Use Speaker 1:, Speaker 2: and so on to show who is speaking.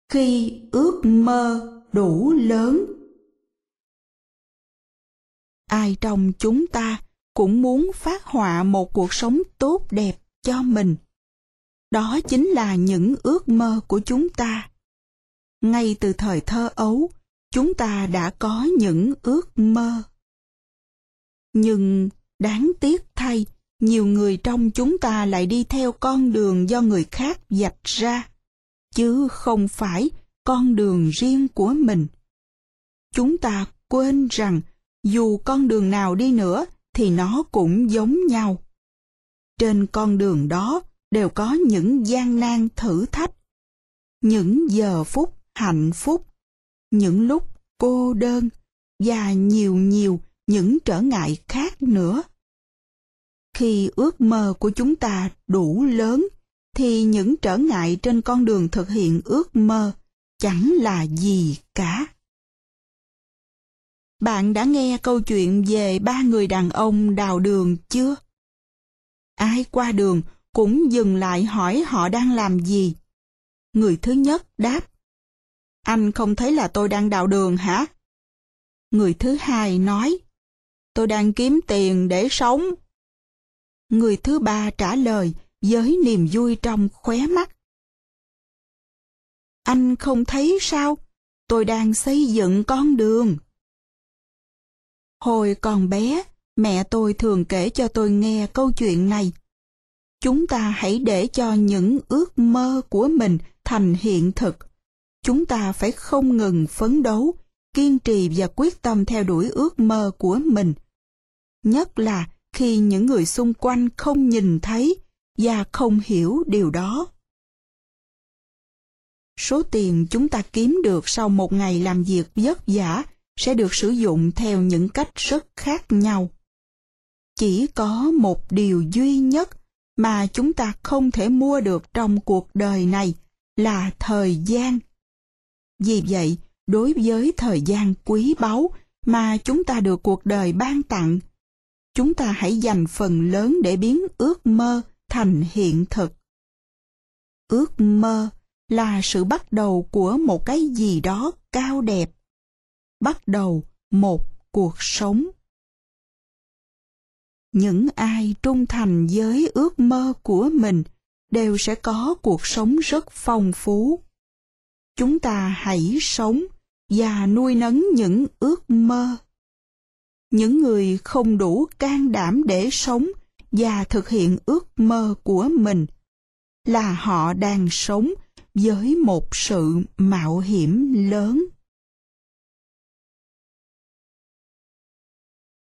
Speaker 1: khi ước mơ đủ lớn. Ai trong chúng ta cũng muốn phác họa một cuộc sống tốt đẹp cho mình. Đó chính là những ước mơ của chúng ta. Ngay từ thời thơ ấu, chúng ta đã có những ước mơ. Nhưng đáng tiếc thay, nhiều người trong chúng ta lại đi theo con đường do người khác vạch ra, chứ không phải con đường riêng của mình. Chúng ta quên rằng dù con đường nào đi nữa thì nó cũng giống nhau. Trên con đường đó đều có những gian nan thử thách, những giờ phút hạnh phúc, những lúc cô đơn và nhiều những trở ngại khác nữa. Khi ước mơ của chúng ta đủ lớn thì những trở ngại trên con đường thực hiện ước mơ chẳng là gì cả. Bạn đã nghe câu chuyện về 3 người đàn ông đào đường chưa? Ai qua đường cũng dừng lại hỏi họ đang làm gì. Người thứ nhất đáp: "Anh không thấy là tôi đang đào đường hả?" Người thứ hai nói: "Tôi đang kiếm tiền để sống." Người thứ ba trả lời với niềm vui trong khóe mắt: "Anh không thấy sao? Tôi đang xây dựng con đường." Hồi còn bé, mẹ tôi thường kể cho tôi nghe câu chuyện này. Chúng ta hãy để cho những ước mơ của mình thành hiện thực. Chúng ta phải không ngừng phấn đấu, kiên trì và quyết tâm theo đuổi ước mơ của mình. Nhất là khi những người xung quanh không nhìn thấy và không hiểu điều đó. Số tiền chúng ta kiếm được sau một ngày làm việc vất vả sẽ được sử dụng theo những cách rất khác nhau. Chỉ có một điều duy nhất mà chúng ta không thể mua được trong cuộc đời này là thời gian. Vì vậy, đối với thời gian quý báu mà chúng ta được cuộc đời ban tặng, chúng ta hãy dành phần lớn để biến ước mơ thành hiện thực. Ước mơ là sự bắt đầu của một cái gì đó cao đẹp, bắt đầu một cuộc sống. Những ai trung thành với ước mơ của mình đều sẽ có cuộc sống rất phong phú. Chúng ta hãy sống và nuôi nấng những ước mơ. Những người không đủ can đảm để sống và thực hiện ước mơ của mình là họ đang sống với một sự mạo hiểm lớn.